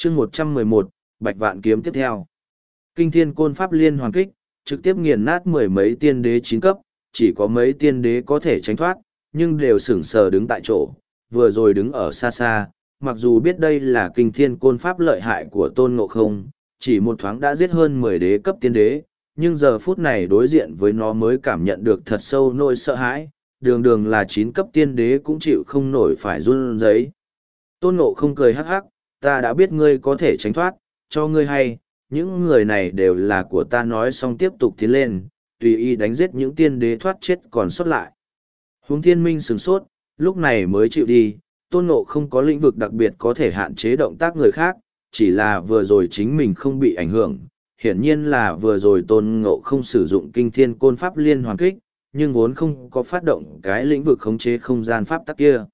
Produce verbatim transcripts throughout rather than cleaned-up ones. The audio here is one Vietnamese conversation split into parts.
chương một trăm mười một, Bạch Vạn Kiếm tiếp theo. Kinh thiên côn pháp liên hoàn kích, trực tiếp nghiền nát mười mấy tiên đế chín cấp, chỉ có mấy tiên đế có thể tránh thoát, nhưng đều sững sờ đứng tại chỗ, vừa rồi đứng ở xa xa, mặc dù biết đây là kinh thiên côn pháp lợi hại của Tôn Ngộ Không, chỉ một thoáng đã giết hơn mười đế cấp tiên đế, nhưng giờ phút này đối diện với nó mới cảm nhận được thật sâu nỗi sợ hãi, đường đường là chín cấp tiên đế cũng chịu không nổi phải run rẩy. Tôn Ngộ Không cười hắc hắc, ta đã biết ngươi có thể tránh thoát, cho ngươi hay, những người này đều là của ta. Nói xong tiếp tục tiến lên, tùy ý đánh giết những tiên đế thoát chết còn sót lại. Huống Thiên Minh sửng sốt, lúc này mới chịu đi, Tôn Ngộ Không có lĩnh vực đặc biệt có thể hạn chế động tác người khác, chỉ là vừa rồi chính mình không bị ảnh hưởng. Hiển nhiên là vừa rồi Tôn Ngộ Không sử dụng kinh thiên côn pháp liên hoàn kích, nhưng vốn không có phát động cái lĩnh vực khống chế không gian pháp tắc kia.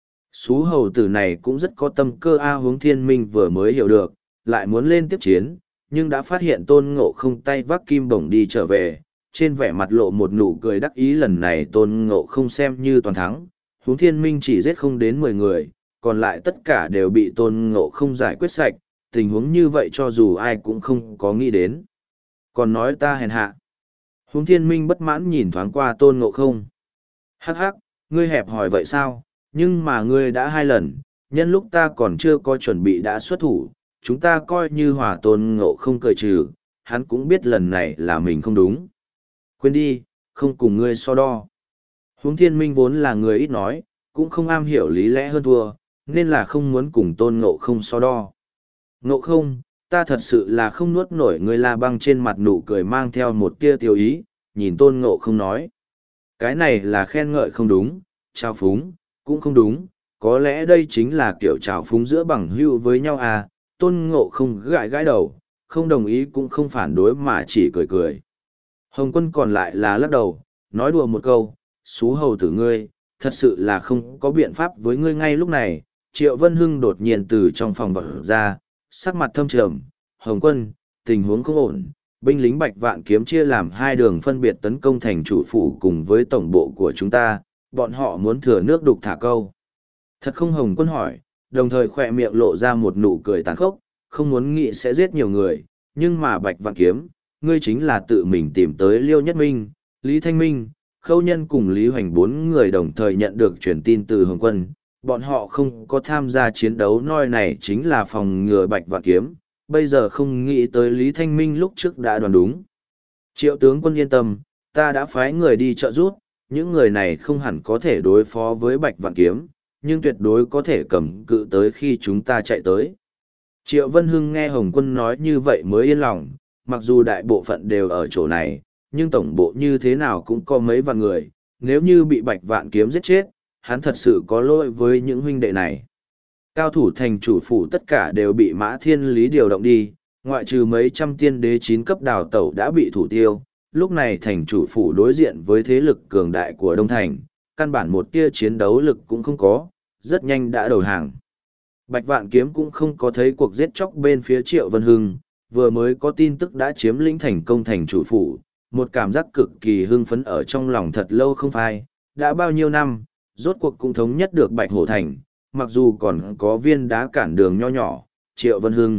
Sú hầu tử này cũng rất có tâm cơ a. Huống Thiên Minh vừa mới hiểu được, lại muốn lên tiếp chiến, nhưng đã phát hiện Tôn Ngộ Không tay vác kim bổng đi trở về, trên vẻ mặt lộ một nụ cười đắc ý. Lần này Tôn Ngộ Không xem như toàn thắng, Huống Thiên Minh chỉ giết không đến mười người, còn lại tất cả đều bị Tôn Ngộ Không giải quyết sạch, tình huống như vậy cho dù ai cũng không có nghĩ đến. Còn nói ta hèn hạ. Huống Thiên Minh bất mãn nhìn thoáng qua Tôn Ngộ Không. Hắc hắc, ngươi hẹp hỏi vậy sao, nhưng mà ngươi đã hai lần, nhân lúc ta còn chưa có chuẩn bị đã xuất thủ, chúng ta coi như hòa. Tôn Ngộ Không cười trừ, hắn cũng biết lần này là mình không đúng. Quên đi, không cùng ngươi so đo. Huống Thiên Minh vốn là người ít nói, cũng không am hiểu lý lẽ hơn thua, nên là không muốn cùng Tôn Ngộ Không so đo. Ngộ Không, ta thật sự là không nuốt nổi. Ngươi La Băng trên mặt nụ cười mang theo một tia tiêu ý, nhìn Tôn Ngộ Không nói. Cái này là khen ngợi không đúng, trao phúng, cũng không đúng, có lẽ đây chính là kiểu trào phúng giữa bằng hữu với nhau à. Tôn Ngộ Không gãi gãi đầu, không đồng ý cũng không phản đối mà chỉ cười cười. Hồng Quân còn lại là lắc đầu, nói đùa một câu, xú hầu tử ngươi, thật sự là không có biện pháp với ngươi. Ngay lúc này, Triệu Vân Hưng đột nhiên từ trong phòng vật ra, sắc mặt thâm trầm. Hồng Quân, tình huống không ổn, binh lính Bạch Vạn Kiếm chia làm hai đường phân biệt tấn công thành chủ phủ cùng với tổng bộ của chúng ta, bọn họ muốn thừa nước đục thả câu. Thật không? Hồng Quân hỏi, đồng thời khỏe miệng lộ ra một nụ cười tàn khốc, không muốn nghĩ sẽ giết nhiều người, nhưng mà Bạch Vạn Kiếm, ngươi chính là tự mình tìm tới Liêu Nhất Minh, Lý Thanh Minh, Khâu Nhân cùng Lý Hoành bốn người đồng thời nhận được truyền tin từ Hồng Quân, bọn họ không có tham gia chiến đấu noi này chính là phòng ngừa Bạch Vạn Kiếm, bây giờ không nghĩ tới Lý Thanh Minh lúc trước đã đoán đúng. Triệu tướng quân yên tâm, ta đã phái người đi trợ giúp, những người này không hẳn có thể đối phó với Bạch Vạn Kiếm, nhưng tuyệt đối có thể cầm cự tới khi chúng ta chạy tới. Triệu Vân Hưng nghe Hồng Quân nói như vậy mới yên lòng, mặc dù đại bộ phận đều ở chỗ này, nhưng tổng bộ như thế nào cũng có mấy vạn người, nếu như bị Bạch Vạn Kiếm giết chết, hắn thật sự có lỗi với những huynh đệ này. Cao thủ thành chủ phủ tất cả đều bị Mã Thiên Lý điều động đi, ngoại trừ mấy trăm tiên đế chín cấp đào tẩu đã bị thủ tiêu, lúc này thành chủ phủ đối diện với thế lực cường đại của Đông Thành, căn bản một tia chiến đấu lực cũng không có, rất nhanh đã đầu hàng. Bạch Vạn Kiếm cũng không có thấy cuộc giết chóc bên phía Triệu Vân Hưng, vừa mới có tin tức đã chiếm lĩnh thành công thành chủ phủ, một cảm giác cực kỳ hưng phấn ở trong lòng thật lâu không phai, đã bao nhiêu năm, rốt cuộc cũng thống nhất được Bạch Hổ Thành, mặc dù còn có viên đá cản đường nho nhỏ, Triệu Vân Hưng.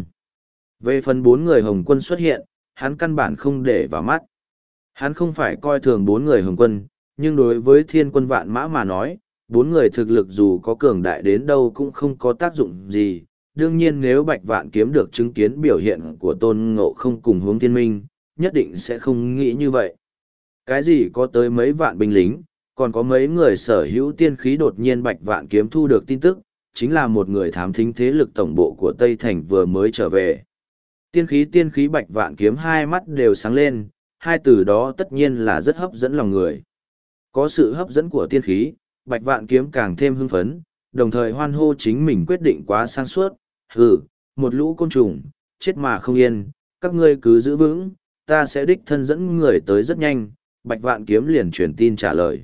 Về phần bốn người Hồng Quân xuất hiện, hắn căn bản không để vào mắt. Hắn không phải coi thường bốn người Hồng Quân, nhưng đối với thiên quân vạn mã mà nói, bốn người thực lực dù có cường đại đến đâu cũng không có tác dụng gì. Đương nhiên nếu Bạch Vạn Kiếm được chứng kiến biểu hiện của Tôn Ngộ Không cùng Hướng Thiên Minh, nhất định sẽ không nghĩ như vậy. Cái gì có tới mấy vạn binh lính, còn có mấy người sở hữu tiên khí. Đột nhiên Bạch Vạn Kiếm thu được tin tức, chính là một người thám thính thế lực tổng bộ của Tây Thành vừa mới trở về. Tiên khí tiên khí Bạch Vạn Kiếm hai mắt đều sáng lên, hai từ đó tất nhiên là rất hấp dẫn lòng người. Có sự hấp dẫn của tiên khí, Bạch Vạn Kiếm càng thêm hưng phấn, đồng thời hoan hô chính mình quyết định quá sáng suốt. Hừ, một lũ côn trùng, chết mà không yên, các ngươi cứ giữ vững, ta sẽ đích thân dẫn người tới rất nhanh. Bạch Vạn Kiếm liền truyền tin trả lời.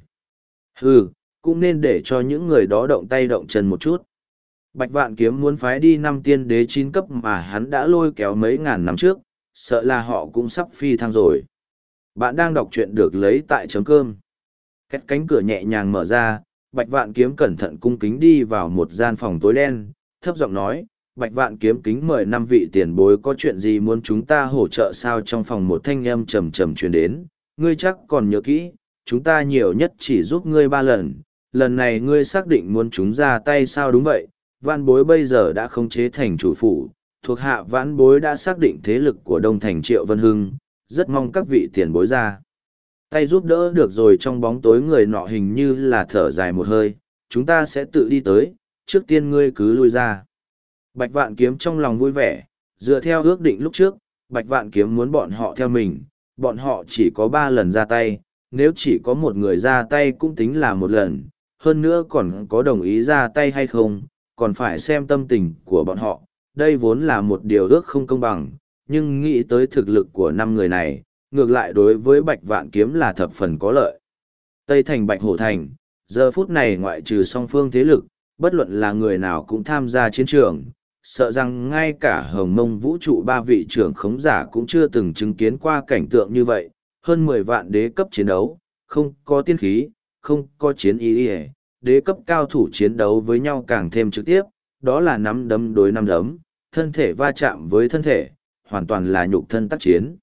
Hừ, cũng nên để cho những người đó động tay động chân một chút. Bạch Vạn Kiếm muốn phái đi năm tiên đế chín cấp mà hắn đã lôi kéo mấy ngàn năm trước, sợ là họ cũng sắp phi thăng rồi. Bạn đang đọc truyện được lấy tại chấm cơm. Két cánh cửa nhẹ nhàng mở ra, Bạch Vạn Kiếm cẩn thận cung kính đi vào một gian phòng tối đen, thấp giọng nói, Bạch Vạn Kiếm kính mời năm vị tiền bối có chuyện gì muốn chúng ta hỗ trợ sao? Trong phòng một thanh âm trầm trầm truyền đến, ngươi chắc còn nhớ kỹ, chúng ta nhiều nhất chỉ giúp ngươi ba lần, lần này ngươi xác định muốn chúng ra tay sao? Đúng vậy, vãn bối bây giờ đã khống chế thành chủ phủ, thuộc hạ vãn bối đã xác định thế lực của Đông Thành Triệu Vân Hưng, rất mong các vị tiền bối ra tay giúp đỡ được rồi. Trong bóng tối người nọ hình như là thở dài một hơi, chúng ta sẽ tự đi tới, trước tiên ngươi cứ lui ra. Bạch Vạn Kiếm trong lòng vui vẻ, dựa theo ước định lúc trước, Bạch Vạn Kiếm muốn bọn họ theo mình, bọn họ chỉ có ba lần ra tay, nếu chỉ có một người ra tay cũng tính là một lần, hơn nữa còn có đồng ý ra tay hay không, còn phải xem tâm tình của bọn họ, đây vốn là một điều ước không công bằng, nhưng nghĩ tới thực lực của năm người này, ngược lại đối với Bạch Vạn Kiếm là thập phần có lợi. Tây Thành Bạch Hổ Thành, giờ phút này ngoại trừ song phương thế lực, bất luận là người nào cũng tham gia chiến trường, sợ rằng ngay cả Hồng Mông vũ trụ ba vị trưởng khống giả cũng chưa từng chứng kiến qua cảnh tượng như vậy, hơn mười vạn đế cấp chiến đấu, không có tiên khí, không có chiến ý ý, đế cấp cao thủ chiến đấu với nhau càng thêm trực tiếp, đó là nắm đấm đối nắm đấm, thân thể va chạm với thân thể, hoàn toàn là nhục thân tác chiến.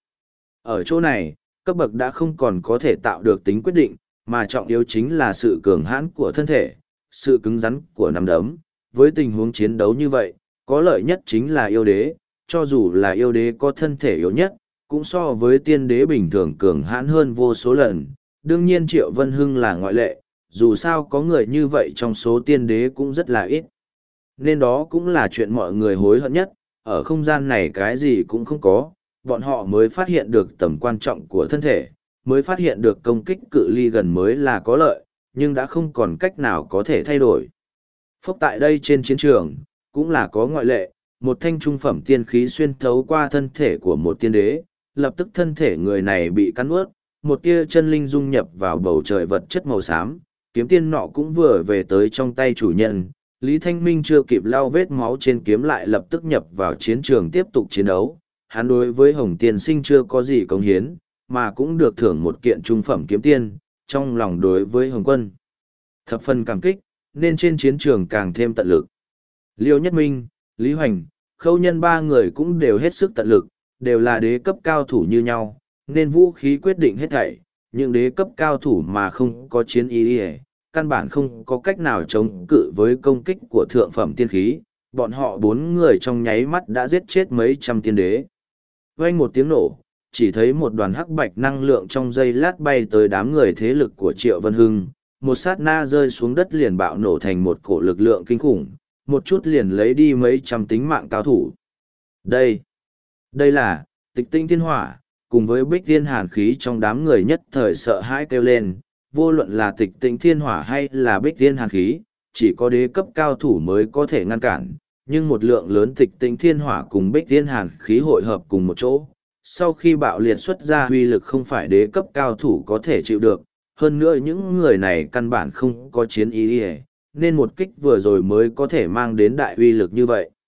Ở chỗ này, cấp bậc đã không còn có thể tạo được tính quyết định, mà trọng yếu chính là sự cường hãn của thân thể, sự cứng rắn của nắm đấm. Với tình huống chiến đấu như vậy, có lợi nhất chính là yêu đế, cho dù là yêu đế có thân thể yếu nhất, cũng so với tiên đế bình thường cường hãn hơn vô số lần. Đương nhiên Triệu Vân Hưng là ngoại lệ, dù sao có người như vậy trong số tiên đế cũng rất là ít. Nên đó cũng là chuyện mọi người hối hận nhất, ở không gian này cái gì cũng không có, bọn họ mới phát hiện được tầm quan trọng của thân thể, mới phát hiện được công kích cự ly gần mới là có lợi, nhưng đã không còn cách nào có thể thay đổi. Phốc tại đây trên chiến trường, cũng là có ngoại lệ, một thanh trung phẩm tiên khí xuyên thấu qua thân thể của một tiên đế, lập tức thân thể người này bị cắn ướt, một tia chân linh dung nhập vào bầu trời vật chất màu xám, kiếm tiên nọ cũng vừa về tới trong tay chủ nhân. Lý Thanh Minh chưa kịp lau vết máu trên kiếm lại lập tức nhập vào chiến trường tiếp tục chiến đấu. Hắn đối với Hồng Tiên Sinh chưa có gì cống hiến, mà cũng được thưởng một kiện trung phẩm kiếm tiên, trong lòng đối với Hồng Quân thập phần cảm kích, nên trên chiến trường càng thêm tận lực. Liêu Nhất Minh, Lý Hoành, Khâu Nhân ba người cũng đều hết sức tận lực, đều là đế cấp cao thủ như nhau, nên vũ khí quyết định hết thảy, những đế cấp cao thủ mà không có chiến ý ý, căn bản không có cách nào chống cự với công kích của thượng phẩm tiên khí, bọn họ bốn người trong nháy mắt đã giết chết mấy trăm tiên đế. Vang một tiếng nổ, chỉ thấy một đoàn hắc bạch năng lượng trong giây lát bay tới đám người thế lực của Triệu Vân Hưng, một sát na rơi xuống đất liền bạo nổ thành một cổ lực lượng kinh khủng, một chút liền lấy đi mấy trăm tính mạng cao thủ. Đây, đây là Tịch Tinh Thiên Hỏa, cùng với Bích Thiên Hàn khí trong đám người nhất thời sợ hãi kêu lên, vô luận là Tịch Tinh Thiên Hỏa hay là Bích Thiên Hàn khí, chỉ có đế cấp cao thủ mới có thể ngăn cản, nhưng một lượng lớn Tịch Tinh Thiên Hỏa cùng Bích Thiên Hàn khí hội hợp cùng một chỗ, sau khi bạo liệt xuất ra uy lực không phải đế cấp cao thủ có thể chịu được, hơn nữa những người này căn bản không có chiến ý ý, nên một kích vừa rồi mới có thể mang đến đại uy lực như vậy.